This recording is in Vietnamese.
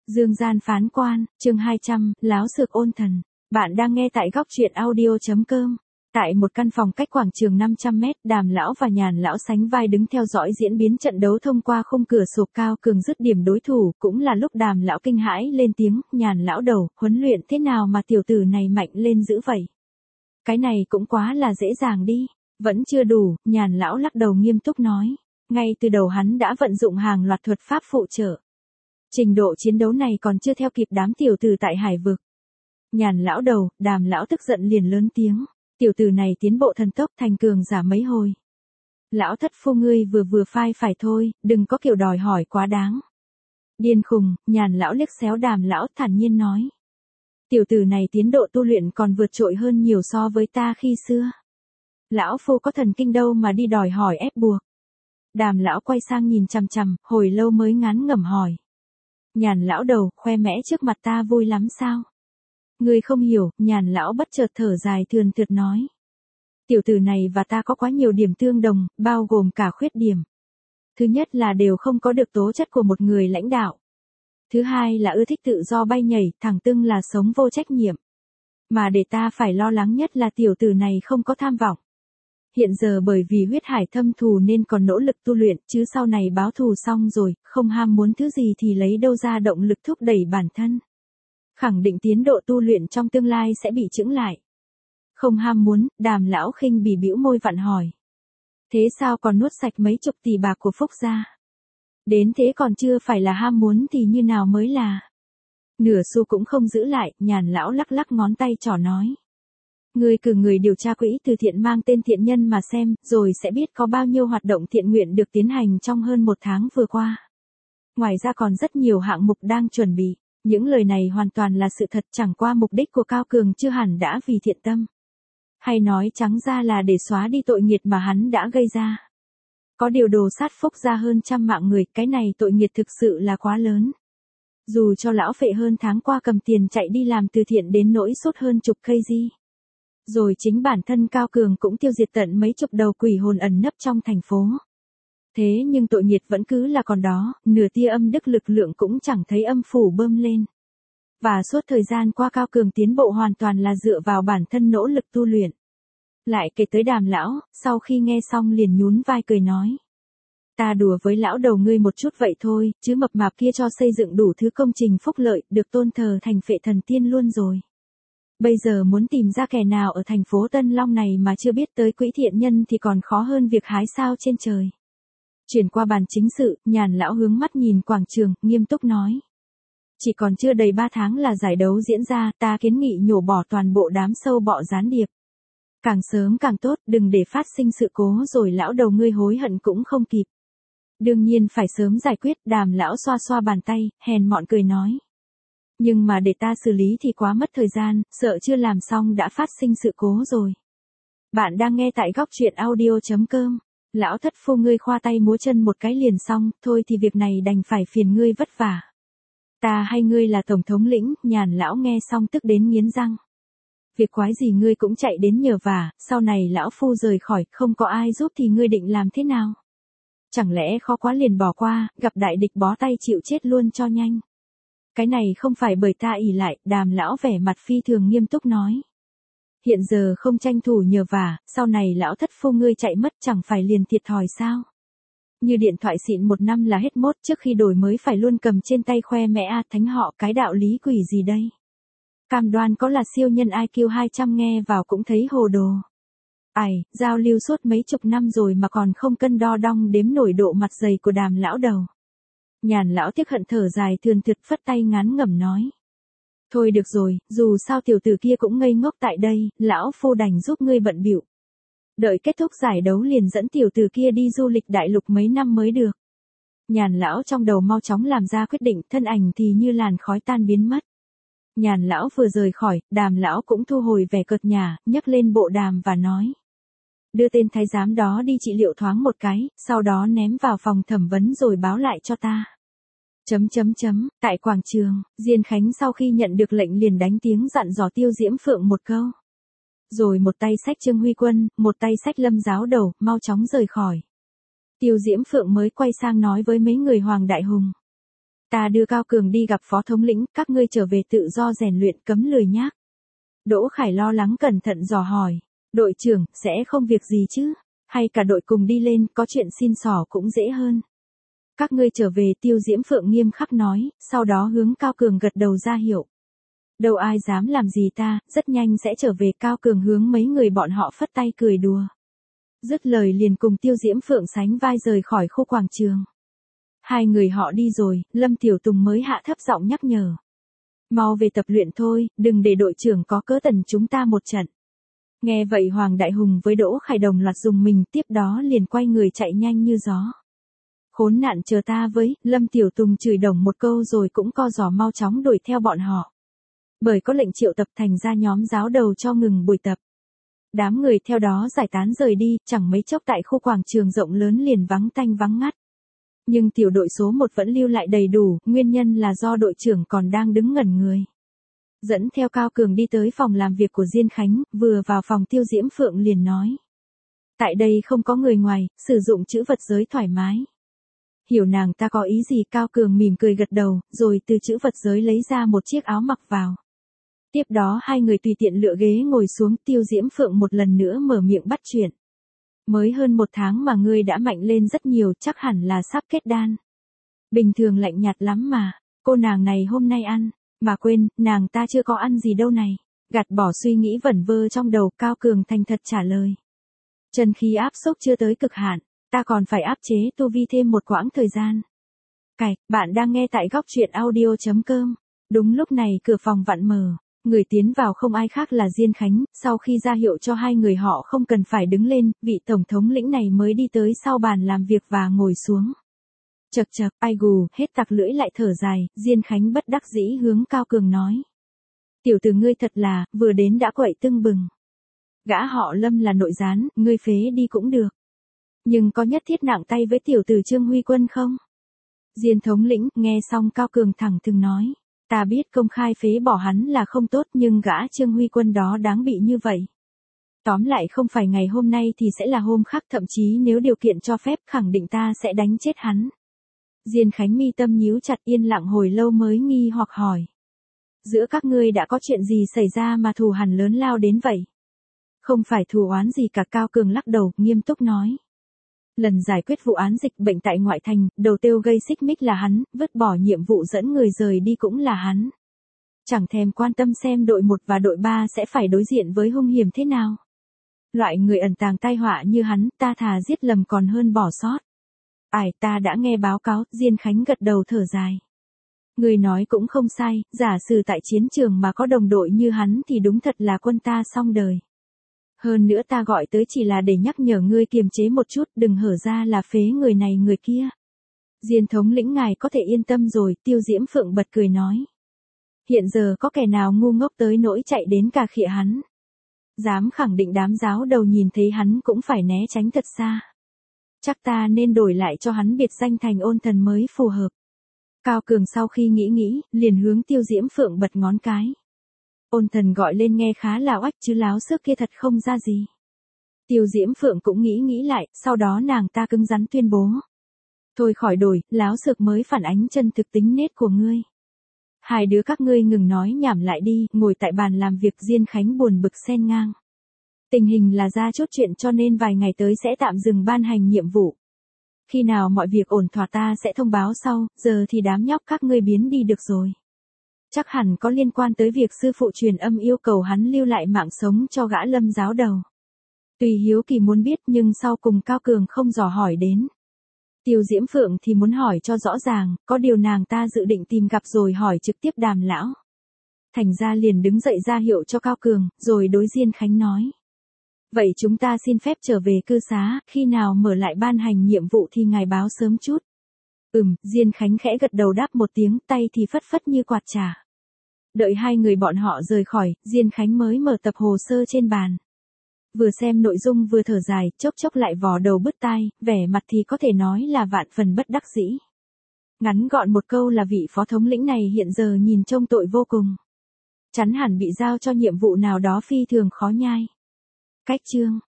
Dương gian phán quan, chương 200, láo xược ôn thần. Bạn đang nghe tại góc truyện audio.com. Tại một căn phòng cách quảng trường 500 mét, Đàm lão và Nhàn lão sánh vai đứng theo dõi diễn biến trận đấu thông qua khung cửa sổ cao cường dứt điểm đối thủ, cũng là lúc Đàm lão kinh hãi lên tiếng, Nhàn lão đầu, huấn luyện thế nào mà tiểu tử này mạnh lên dữ vậy? Cái này cũng quá là dễ dàng đi, vẫn chưa đủ, Nhàn lão lắc đầu nghiêm túc nói. Ngay từ đầu hắn đã vận dụng hàng loạt thuật pháp phụ trợ. Trình độ chiến đấu này còn chưa theo kịp đám tiểu tử tại hải vực. Nhàn lão đầu, Đàm lão tức giận liền lớn tiếng. Tiểu tử này tiến bộ thần tốc thành cường giả mấy hồi. Lão thất phu ngươi vừa phai phải thôi, đừng có kiểu đòi hỏi quá đáng. Điên khùng, Nhàn lão liếc xéo Đàm lão thản nhiên nói. Tiểu tử này tiến độ tu luyện còn vượt trội hơn nhiều so với ta khi xưa. Lão phu có thần kinh đâu mà đi đòi hỏi ép buộc. Đàm lão quay sang nhìn chằm chằm, hồi lâu mới ngán ngẩm hỏi. Nhàn lão đầu, khoe mẽ trước mặt ta vui lắm sao? Ngươi không hiểu, Nhàn lão bất chợt thở dài thườn thượt nói. Tiểu tử này và ta có quá nhiều điểm tương đồng, bao gồm cả khuyết điểm. Thứ nhất là đều không có được tố chất của một người lãnh đạo. Thứ hai là ưa thích tự do bay nhảy, thẳng tưng là sống vô trách nhiệm. Mà để ta phải lo lắng nhất là tiểu tử này không có tham vọng. Hiện giờ bởi vì huyết hải thâm thù nên còn nỗ lực tu luyện, chứ sau này báo thù xong rồi, không ham muốn thứ gì thì lấy đâu ra động lực thúc đẩy bản thân. Khẳng định tiến độ tu luyện trong tương lai sẽ bị chững lại. Không ham muốn, Đàm lão khinh bỉ bĩu môi vặn hỏi. Thế sao còn nuốt sạch mấy chục tỷ bạc của Phúc gia? Đến thế còn chưa phải là ham muốn thì như nào mới là? Nửa xu cũng không giữ lại, Nhàn lão lắc lắc ngón tay trỏ nói. Ngươi cử người điều tra quỹ từ thiện mang tên thiện nhân mà xem, rồi sẽ biết có bao nhiêu hoạt động thiện nguyện được tiến hành trong hơn một tháng vừa qua. Ngoài ra còn rất nhiều hạng mục đang chuẩn bị. Những lời này hoàn toàn là sự thật, chẳng qua mục đích của Cao Cường chưa hẳn đã vì thiện tâm. Hay nói trắng ra là để xóa đi tội nghiệt mà hắn đã gây ra. Có điều đồ sát Phúc gia hơn 100 mạng người, cái này tội nghiệt thực sự là quá lớn. Dù cho lão phệ hơn tháng qua cầm tiền chạy đi làm từ thiện đến nỗi sốt hơn chục kg. Rồi chính bản thân Cao Cường cũng tiêu diệt tận mấy chục đầu quỷ hồn ẩn nấp trong thành phố. Thế nhưng tội nghiệt vẫn cứ là còn đó, nửa tia âm đức lực lượng cũng chẳng thấy âm phủ bơm lên. Và suốt thời gian qua Cao Cường tiến bộ hoàn toàn là dựa vào bản thân nỗ lực tu luyện. Lại kể tới Đàm lão, sau khi nghe xong liền nhún vai cười nói. Ta đùa với lão đầu ngươi một chút vậy thôi, chứ mập mạp kia cho xây dựng đủ thứ công trình phúc lợi, được tôn thờ thành phệ thần tiên luôn rồi. Bây giờ muốn tìm ra kẻ nào ở thành phố Tân Long này mà chưa biết tới quỹ thiện nhân thì còn khó hơn việc hái sao trên trời. Chuyển qua bàn chính sự, Nhàn lão hướng mắt nhìn quảng trường, nghiêm túc nói. Chỉ còn chưa đầy 3 tháng là giải đấu diễn ra, ta kiến nghị nhổ bỏ toàn bộ đám sâu bọ gián điệp. Càng sớm càng tốt, đừng để phát sinh sự cố rồi lão đầu ngươi hối hận cũng không kịp. Đương nhiên phải sớm giải quyết, Đàm lão xoa xoa bàn tay, hèn mọn cười nói. Nhưng mà để ta xử lý thì quá mất thời gian, sợ chưa làm xong đã phát sinh sự cố rồi. Bạn đang nghe tại góc truyện audio.com. Lão thất phu ngươi khoa tay múa chân một cái liền xong, thôi thì việc này đành phải phiền ngươi vất vả. Ta hay ngươi là tổng thống lĩnh, Nhàn lão nghe xong tức đến nghiến răng. Việc quái gì ngươi cũng chạy đến nhờ vả, sau này lão phu rời khỏi, không có ai giúp thì ngươi định làm thế nào? Chẳng lẽ khó quá liền bỏ qua, gặp đại địch bó tay chịu chết luôn cho nhanh. Cái này không phải bởi ta ỷ lại, Đàm lão vẻ mặt phi thường nghiêm túc nói. Hiện giờ không tranh thủ nhờ vả, sau này lão thất phu ngươi chạy mất chẳng phải liền thiệt thòi sao? Như điện thoại xịn 1 năm là hết mốt, trước khi đổi mới phải luôn cầm trên tay khoe mẽ thánh họ, cái đạo lý quỷ gì đây? Cam đoan có là siêu nhân IQ 200 nghe vào cũng thấy hồ đồ. Ai, giao lưu suốt mấy chục năm rồi mà còn không cân đo đong đếm nổi độ mặt dày của Đàm lão đầu. Nhàn lão tiếc hận thở dài thườn thượt phất tay ngán ngẩm nói. Thôi được rồi, dù sao tiểu tử kia cũng ngây ngốc tại đây, lão phu đành giúp ngươi bận bịu. Đợi kết thúc giải đấu liền dẫn tiểu tử kia đi du lịch đại lục mấy năm mới được. Nhàn lão trong đầu mau chóng làm ra quyết định, thân ảnh thì như làn khói tan biến mất. Nhàn lão vừa rời khỏi, Đàm lão cũng thu hồi vẻ cợt nhả, nhấc lên bộ đàm và nói. Đưa tên thái giám đó đi trị liệu thoáng một cái, sau đó ném vào phòng thẩm vấn rồi báo lại cho ta. Tại quảng trường, Diên Khánh sau khi nhận được lệnh liền đánh tiếng dặn dò Tiêu Diễm Phượng một câu. Rồi một tay xách Trương Huy Quân, một tay xách Lâm giáo đầu, mau chóng rời khỏi. Tiêu Diễm Phượng mới quay sang nói với mấy người Hoàng Đại Hùng. Ta đưa Cao Cường đi gặp phó thống lĩnh, các ngươi trở về tự do rèn luyện, cấm lười nhác. Đỗ Khải lo lắng cẩn thận dò hỏi. Đội trưởng, sẽ không việc gì chứ? Hay cả đội cùng đi lên, có chuyện xin xỏ cũng dễ hơn. Các ngươi trở về, Tiêu Diễm Phượng nghiêm khắc nói, sau đó hướng Cao Cường gật đầu ra hiệu. Đâu ai dám làm gì ta, rất nhanh sẽ trở về. Cao Cường hướng mấy người bọn họ phất tay cười đùa. Dứt lời liền cùng Tiêu Diễm Phượng sánh vai rời khỏi khu quảng trường. Hai người họ đi rồi, Lâm Tiểu Tùng mới hạ thấp giọng nhắc nhở. Mau về tập luyện thôi, đừng để đội trưởng có cớ tần chúng ta một trận. Nghe vậy Hoàng Đại Hùng với Đỗ Khải đồng loạt dùng mình, tiếp đó liền quay người chạy nhanh như gió. Khốn nạn, chờ ta với. Lâm Tiểu Tùng chửi đồng một câu rồi cũng co giò mau chóng đuổi theo bọn họ. Bởi có lệnh triệu tập thành ra nhóm giáo đầu cho ngừng buổi tập. Đám người theo đó giải tán rời đi, chẳng mấy chốc tại khu quảng trường rộng lớn liền vắng tanh vắng ngắt. Nhưng tiểu đội số 1 vẫn lưu lại đầy đủ, nguyên nhân là do đội trưởng còn đang đứng ngẩn người. Dẫn theo Cao Cường đi tới phòng làm việc của Diên Khánh, vừa vào phòng Tiêu Diễm Phượng liền nói. Tại đây không có người ngoài, sử dụng chữ vật giới thoải mái. Hiểu nàng ta có ý gì? Cao Cường mỉm cười gật đầu, rồi từ chữ vật giới lấy ra một chiếc áo mặc vào. Tiếp đó hai người tùy tiện lựa ghế ngồi xuống. Tiêu Diễm Phượng một lần nữa mở miệng bắt chuyện. Mới hơn 1 tháng mà ngươi đã mạnh lên rất nhiều, chắc hẳn là sắp kết đan. Bình thường lạnh nhạt lắm mà, cô nàng này hôm nay ăn, mà quên, nàng ta chưa có ăn gì đâu này. Gạt bỏ suy nghĩ vẩn vơ trong đầu, Cao Cường thành thật trả lời. Chân khí áp xúc chưa tới cực hạn, ta còn phải áp chế tu vi thêm một quãng thời gian. Cạch, bạn đang nghe tại góc truyện audio.com. Đúng lúc này cửa phòng vặn mở. Người tiến vào không ai khác là Diên Khánh, sau khi ra hiệu cho hai người họ không cần phải đứng lên, vị tổng thống lĩnh này mới đi tới sau bàn làm việc và ngồi xuống. Chậc chậc, ai gù, hết tặc lưỡi lại thở dài, Diên Khánh bất đắc dĩ hướng Cao Cường nói. Tiểu tử ngươi thật là, vừa đến đã quậy tưng bừng. Gã họ Lâm là nội gián, ngươi phế đi cũng được. Nhưng có nhất thiết nặng tay với tiểu tử Trương Huy Quân không? Diên thống lĩnh, nghe xong Cao Cường thẳng thừng nói. Ta biết công khai phế bỏ hắn là không tốt, nhưng gã Trương Huy Quân đó đáng bị như vậy. Tóm lại không phải ngày hôm nay thì sẽ là hôm khác, thậm chí nếu điều kiện cho phép khẳng định ta sẽ đánh chết hắn. Diên Khánh mi tâm nhíu chặt, yên lặng hồi lâu mới nghi hoặc hỏi. Giữa các ngươi đã có chuyện gì xảy ra mà thù hằn lớn lao đến vậy? Không phải thù oán gì cả. Cao Cường lắc đầu, nghiêm túc nói. Lần giải quyết vụ án dịch bệnh tại ngoại thành, đầu tiêu gây xích mích là hắn, vứt bỏ nhiệm vụ dẫn người rời đi cũng là hắn. Chẳng thèm quan tâm xem đội 1 và đội 3 sẽ phải đối diện với hung hiểm thế nào. Loại người ẩn tàng tai họa như hắn, ta thà giết lầm còn hơn bỏ sót. Ai, ta đã nghe báo cáo. Diên Khánh gật đầu thở dài. Người nói cũng không sai, giả sử tại chiến trường mà có đồng đội như hắn thì đúng thật là quân ta xong đời. Hơn nữa ta gọi tới chỉ là để nhắc nhở ngươi kiềm chế một chút, đừng hở ra là phế người này người kia. Diên thống lĩnh ngài có thể yên tâm rồi. Tiêu Diễm Phượng bật cười nói. Hiện giờ có kẻ nào ngu ngốc tới nỗi chạy đến cà khịa hắn. Dám khẳng định đám giáo đầu nhìn thấy hắn cũng phải né tránh thật xa. Chắc ta nên đổi lại cho hắn biệt danh thành Ôn Thần mới phù hợp. Cao Cường sau khi nghĩ, liền hướng Tiêu Diễm Phượng bật ngón cái. Ôn Thần gọi lên nghe khá là oách chứ láo xước kia thật không ra gì. Tiêu Diễm Phượng cũng nghĩ lại, sau đó nàng ta cứng rắn tuyên bố. Thôi khỏi đổi, láo xược mới phản ánh chân thực tính nết của ngươi. Hai đứa các ngươi ngừng nói nhảm lại đi. Ngồi tại bàn làm việc, Diên Khánh buồn bực xen ngang. Tình hình là ra chốt chuyện cho nên vài ngày tới sẽ tạm dừng ban hành nhiệm vụ. Khi nào mọi việc ổn thỏa ta sẽ thông báo sau, giờ thì đám nhóc các ngươi biến đi được rồi. Chắc hẳn có liên quan tới việc sư phụ truyền âm yêu cầu hắn lưu lại mạng sống cho gã Lâm giáo đầu. Tùy hiếu kỳ muốn biết nhưng sau cùng Cao Cường không dò hỏi đến. Tiêu Diễm Phượng thì muốn hỏi cho rõ ràng, có điều nàng ta dự định tìm gặp rồi hỏi trực tiếp Đàm lão. Thành ra liền đứng dậy ra hiệu cho Cao Cường, rồi đối Diên Khánh nói. Vậy chúng ta xin phép trở về cư xá, khi nào mở lại ban hành nhiệm vụ thì ngài báo sớm chút. Diên Khánh khẽ gật đầu đáp một tiếng, tay thì phất phất như quạt trà. Đợi hai người bọn họ rời khỏi, Diên Khánh mới mở tập hồ sơ trên bàn. Vừa xem nội dung vừa thở dài, chốc chốc lại vò đầu bứt tai, vẻ mặt thì có thể nói là vạn phần bất đắc dĩ. Ngắn gọn một câu là vị phó thống lĩnh này hiện giờ nhìn trông tội vô cùng. Chắn hẳn bị giao cho nhiệm vụ nào đó phi thường khó nhai. Cách chương